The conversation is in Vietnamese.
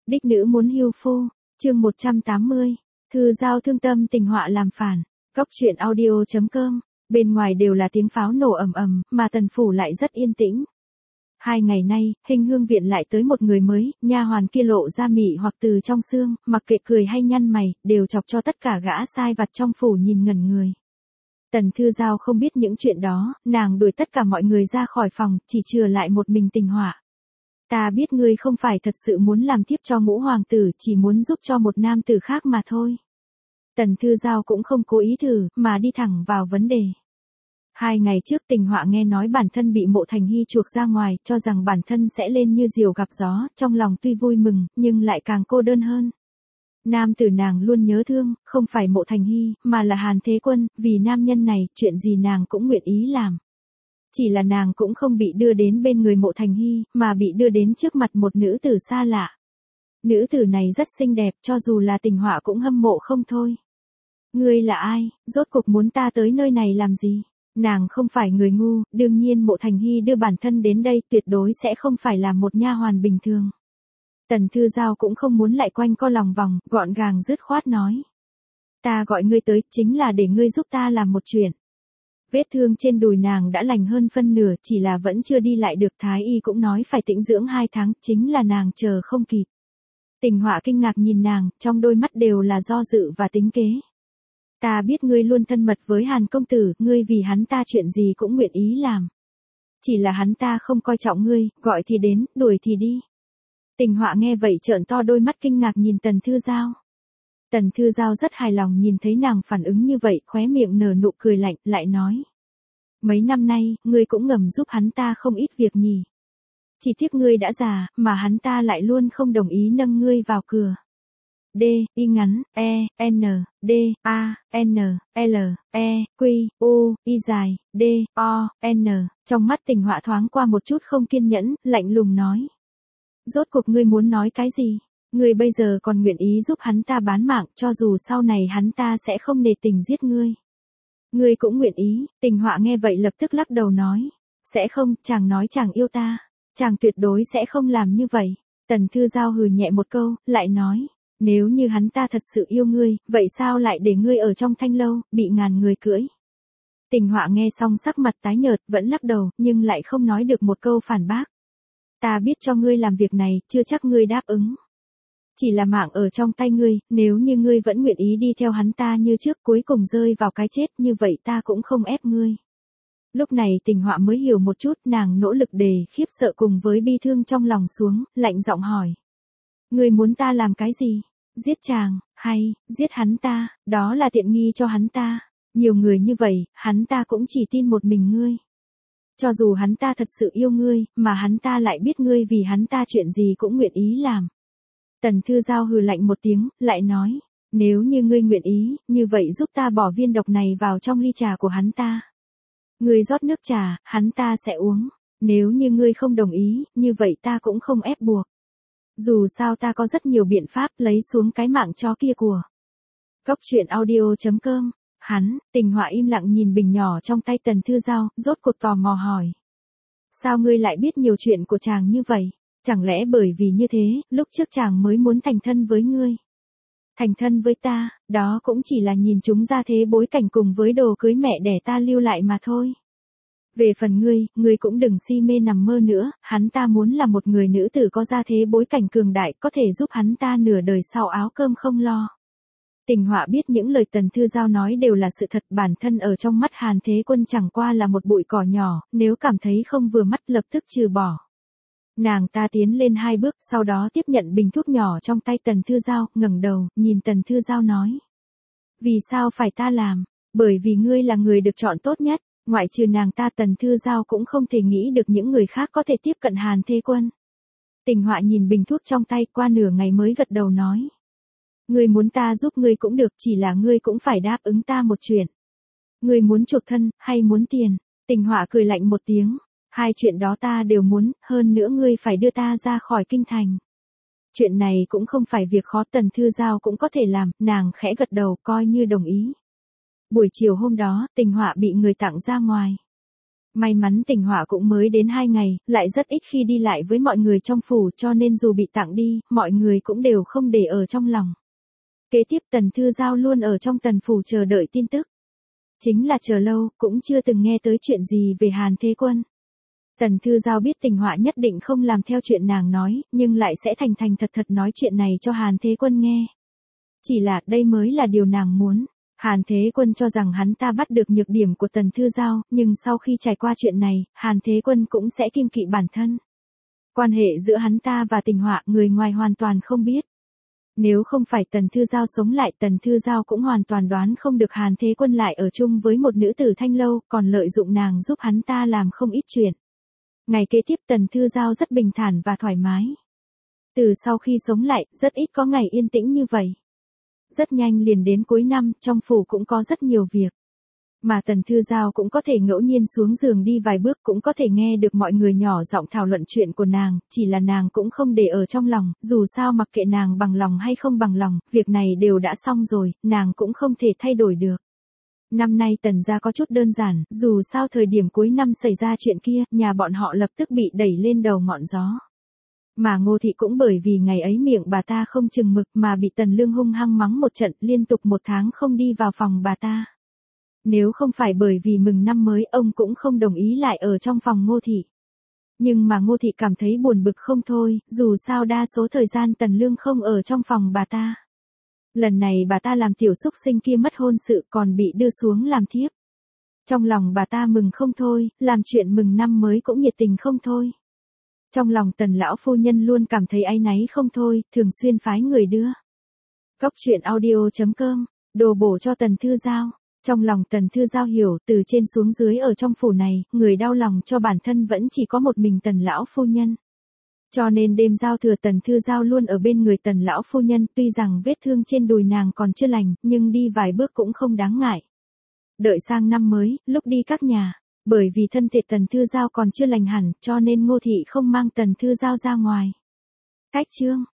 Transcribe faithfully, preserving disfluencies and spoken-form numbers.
Đích nữ muốn hưu phu, chương một trăm tám mươi, thư giao thương tâm tình họa làm phản, góc truyện audio.com, bên ngoài đều là tiếng pháo nổ ầm ầm, mà tần phủ lại rất yên tĩnh. Hai ngày nay, Hình Hương viện lại tới một người mới, nha hoàn kia lộ ra mị hoặc từ trong xương, mặc kệ cười hay nhăn mày, đều chọc cho tất cả gã sai vặt trong phủ nhìn ngẩn người. Tần Thư Giao không biết những chuyện đó, nàng đuổi tất cả mọi người ra khỏi phòng, chỉ chừa lại một mình Tình Họa. Ta biết ngươi không phải thật sự muốn làm tiếp cho Ngũ hoàng tử, chỉ muốn giúp cho một nam tử khác mà thôi. Tần Thư Giao cũng không cố ý thử, mà đi thẳng vào vấn đề. Hai ngày trước Tình Họa nghe nói bản thân bị Mộ Thành Hy chuộc ra ngoài, cho rằng bản thân sẽ lên như diều gặp gió, trong lòng tuy vui mừng, nhưng lại càng cô đơn hơn. Nam tử nàng luôn nhớ thương, không phải Mộ Thành Hy, mà là Hàn Thế Quân, vì nam nhân này, chuyện gì nàng cũng nguyện ý làm. Chỉ là nàng cũng không bị đưa đến bên người Mộ Thành Hy, mà bị đưa đến trước mặt một nữ tử xa lạ. Nữ tử này rất xinh đẹp, cho dù là Tình Họa cũng hâm mộ không thôi. Ngươi là ai, rốt cuộc muốn ta tới nơi này làm gì? Nàng không phải người ngu, đương nhiên Mộ Thành Hy đưa bản thân đến đây tuyệt đối sẽ không phải là một nha hoàn bình thường. Tần Thư Giao cũng không muốn lại quanh co lòng vòng, gọn gàng dứt khoát nói. Ta gọi ngươi tới chính là để ngươi giúp ta làm một chuyện. Vết thương trên đùi nàng đã lành hơn phân nửa, chỉ là vẫn chưa đi lại được, thái y cũng nói phải tĩnh dưỡng hai tháng, chính là nàng chờ không kịp. Tình Họa kinh ngạc nhìn nàng, trong đôi mắt đều là do dự và tính kế. Ta biết ngươi luôn thân mật với Hàn công tử, ngươi vì hắn ta chuyện gì cũng nguyện ý làm. Chỉ là hắn ta không coi trọng ngươi, gọi thì đến, đuổi thì đi. Tình Họa nghe vậy trợn to đôi mắt kinh ngạc nhìn Tần Thư Giao. Tần Thư Giao rất hài lòng nhìn thấy nàng phản ứng như vậy, khóe miệng nở nụ cười lạnh, lại nói. Mấy năm nay, ngươi cũng ngầm giúp hắn ta không ít việc nhỉ. Chỉ tiếc ngươi đã già, mà hắn ta lại luôn không đồng ý nâng ngươi vào cửa. D, Y ngắn, E, N, D, A, N, L, E, Q, U, Y dài, D, O, N, trong mắt Tình Họa thoáng qua một chút không kiên nhẫn, lạnh lùng nói. Rốt cuộc ngươi muốn nói cái gì? Ngươi bây giờ còn nguyện ý giúp hắn ta bán mạng, cho dù sau này hắn ta sẽ không nề tình giết ngươi. Ngươi cũng nguyện ý. Tình Họa nghe vậy lập tức lắc đầu nói. Sẽ không, chàng nói chàng yêu ta. Chàng tuyệt đối sẽ không làm như vậy. Tần Thư Giao hừ nhẹ một câu, lại nói. Nếu như hắn ta thật sự yêu ngươi, vậy sao lại để ngươi ở trong thanh lâu, bị ngàn người cưỡi? Tình Họa nghe xong sắc mặt tái nhợt, vẫn lắc đầu, nhưng lại không nói được một câu phản bác. Ta biết cho ngươi làm việc này, chưa chắc ngươi đáp ứng. Chỉ là mạng ở trong tay ngươi, nếu như ngươi vẫn nguyện ý đi theo hắn ta như trước, cuối cùng rơi vào cái chết, như vậy ta cũng không ép ngươi. Lúc này Tình Họa mới hiểu một chút, nàng nỗ lực để khiếp sợ cùng với bi thương trong lòng xuống, lạnh giọng hỏi. Ngươi muốn ta làm cái gì? Giết chàng, hay, giết hắn ta, đó là tiện nghi cho hắn ta. Nhiều người như vậy, hắn ta cũng chỉ tin một mình ngươi. Cho dù hắn ta thật sự yêu ngươi, mà hắn ta lại biết ngươi vì hắn ta chuyện gì cũng nguyện ý làm. Tần Thư Giao hừ lạnh một tiếng, lại nói, nếu như ngươi nguyện ý, như vậy giúp ta bỏ viên độc này vào trong ly trà của hắn ta. Ngươi rót nước trà, hắn ta sẽ uống. Nếu như ngươi không đồng ý, như vậy ta cũng không ép buộc. Dù sao ta có rất nhiều biện pháp lấy xuống cái mạng chó kia của. Góc truyện audio.com. Hắn, Tình Họa im lặng nhìn bình nhỏ trong tay Tần Thư Giao, rốt cuộc tò mò hỏi. Sao ngươi lại biết nhiều chuyện của chàng như vậy? Chẳng lẽ bởi vì như thế, lúc trước chàng mới muốn thành thân với ngươi? Thành thân với ta, đó cũng chỉ là nhìn chúng ra thế bối cảnh cùng với đồ cưới mẹ đẻ ta lưu lại mà thôi. Về phần ngươi, ngươi cũng đừng si mê nằm mơ nữa, hắn ta muốn là một người nữ tử có ra thế bối cảnh cường đại, có thể giúp hắn ta nửa đời sau áo cơm không lo. Tình Họa biết những lời Tần Thư Giao nói đều là sự thật, bản thân ở trong mắt Hàn Thế Quân chẳng qua là một bụi cỏ nhỏ, nếu cảm thấy không vừa mắt lập tức trừ bỏ. Nàng ta tiến lên hai bước, sau đó tiếp nhận bình thuốc nhỏ trong tay Tần Thư Giao, ngẩng đầu, nhìn Tần Thư Giao nói. Vì sao phải ta làm? Bởi vì ngươi là người được chọn tốt nhất, ngoại trừ nàng ta Tần Thư Giao cũng không thể nghĩ được những người khác có thể tiếp cận Hàn Thế Quân. Tình Họa nhìn bình thuốc trong tay qua nửa ngày mới gật đầu nói. Ngươi muốn ta giúp ngươi cũng được, chỉ là ngươi cũng phải đáp ứng ta một chuyện. Ngươi muốn chuộc thân, hay muốn tiền? Tình Họa cười lạnh một tiếng. Hai chuyện đó ta đều muốn, hơn nữa ngươi phải đưa ta ra khỏi kinh thành. Chuyện này cũng không phải việc khó, Tần Thư Giao cũng có thể làm, nàng khẽ gật đầu coi như đồng ý. Buổi chiều hôm đó, Tình Họa bị người tặng ra ngoài. May mắn Tình Họa cũng mới đến hai ngày, lại rất ít khi đi lại với mọi người trong phủ cho nên dù bị tặng đi, mọi người cũng đều không để ở trong lòng. Kế tiếp Tần Thư Giao luôn ở trong tần phủ chờ đợi tin tức. Chính là chờ lâu, cũng chưa từng nghe tới chuyện gì về Hàn Thế Quân. Tần Thư Giao biết Tình Họa nhất định không làm theo chuyện nàng nói, nhưng lại sẽ thành thành thật thật nói chuyện này cho Hàn Thế Quân nghe. Chỉ là đây mới là điều nàng muốn. Hàn Thế Quân cho rằng hắn ta bắt được nhược điểm của Tần Thư Giao, nhưng sau khi trải qua chuyện này, Hàn Thế Quân cũng sẽ kiêng kỵ bản thân. Quan hệ giữa hắn ta và Tình Họa người ngoài hoàn toàn không biết. Nếu không phải Tần Thư Giao sống lại, Tần Thư Giao cũng hoàn toàn đoán không được Hàn Thế Quân lại ở chung với một nữ tử thanh lâu, còn lợi dụng nàng giúp hắn ta làm không ít chuyện. Ngày kế tiếp Tần Thư Giao rất bình thản và thoải mái. Từ sau khi sống lại, rất ít có ngày yên tĩnh như vậy. Rất nhanh liền đến cuối năm, trong phủ cũng có rất nhiều việc. Mà Tần Thư Giao cũng có thể ngẫu nhiên xuống giường đi vài bước, cũng có thể nghe được mọi người nhỏ giọng thảo luận chuyện của nàng, chỉ là nàng cũng không để ở trong lòng, dù sao mặc kệ nàng bằng lòng hay không bằng lòng, việc này đều đã xong rồi, nàng cũng không thể thay đổi được. Năm nay Tần gia có chút đơn giản, dù sao thời điểm cuối năm xảy ra chuyện kia, nhà bọn họ lập tức bị đẩy lên đầu ngọn gió. Mà Ngô Thị cũng bởi vì ngày ấy miệng bà ta không chừng mực mà bị Tần Lương hung hăng mắng một trận, liên tục một tháng không đi vào phòng bà ta. Nếu không phải bởi vì mừng năm mới, ông cũng không đồng ý lại ở trong phòng Ngô Thị. Nhưng mà Ngô Thị cảm thấy buồn bực không thôi, dù sao đa số thời gian Tần Lương không ở trong phòng bà ta. Lần này bà ta làm tiểu xúc sinh kia mất hôn sự còn bị đưa xuống làm thiếp. Trong lòng bà ta mừng không thôi, làm chuyện mừng năm mới cũng nhiệt tình không thôi. Trong lòng Tần lão phu nhân luôn cảm thấy áy náy không thôi, thường xuyên phái người đưa. Cốc truyện audio chấm com, đồ bổ cho Tần Thư Giao. Trong lòng Tần Thư Giao hiểu, từ trên xuống dưới ở trong phủ này, người đau lòng cho bản thân vẫn chỉ có một mình Tần lão phu nhân. Cho nên đêm giao thừa Tần Thư Giao luôn ở bên người Tần lão phu nhân, tuy rằng vết thương trên đùi nàng còn chưa lành, nhưng đi vài bước cũng không đáng ngại. Đợi sang năm mới, lúc đi các nhà, bởi vì thân thể Tần Thư Giao còn chưa lành hẳn, cho nên Ngô Thị không mang Tần Thư Giao ra ngoài. Cách chương